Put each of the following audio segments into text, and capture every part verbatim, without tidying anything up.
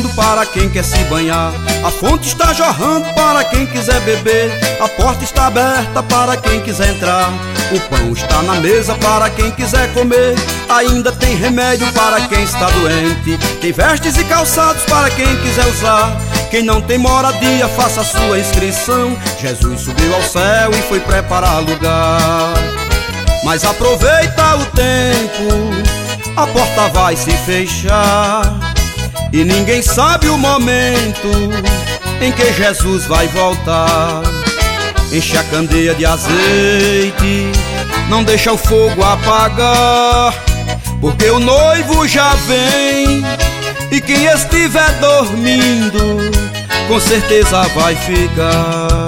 fervendo para quem quer se banhar. A fonte está jorrando para quem quiser beber. A porta está aberta para quem quiser entrar. O pão está na mesa para quem quiser comer. Ainda tem remédio para quem está doente. Tem vestes e calçados para quem quiser usar. Quem não tem moradia, faça a sua inscrição. Jesus subiu ao céu e foi preparar lugar. Mas aproveita o tempo, a porta vai se fechar e ninguém sabe o momento em que Jesus vai voltar. Enche a candeia de azeite, não deixa o fogo apagar, porque o noivo já vem. E quem estiver dormindo, com certeza vai ficar.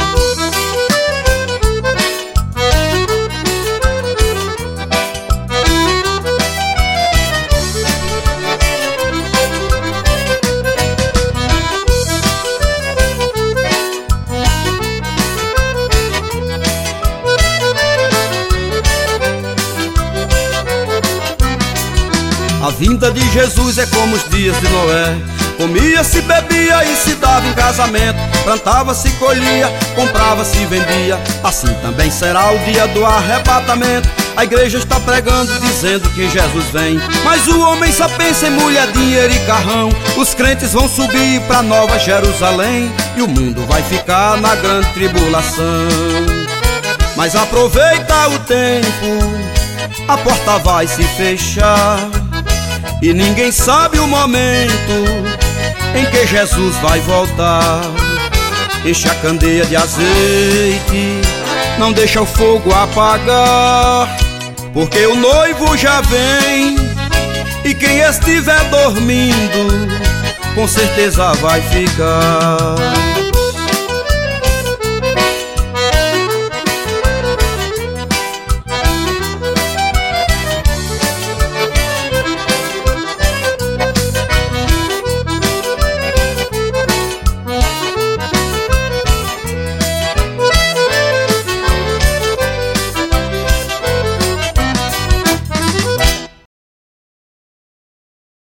A vinda de Jesus é como os dias de Noé. Comia-se, bebia e se dava em casamento. Plantava-se, colhia, comprava-se e vendia. Assim também será o dia do arrebatamento. A igreja está pregando, dizendo que Jesus vem, mas o homem só pensa em mulher, dinheiro e carrão. Os crentes vão subir pra Nova Jerusalém e o mundo vai ficar na grande tribulação. Mas aproveita o tempo, a porta vai se fechar e ninguém sabe o momento em que Jesus vai voltar. Enche a candeia de azeite, não deixa o fogo apagar, porque o noivo já vem. E quem estiver dormindo, com certeza vai ficar.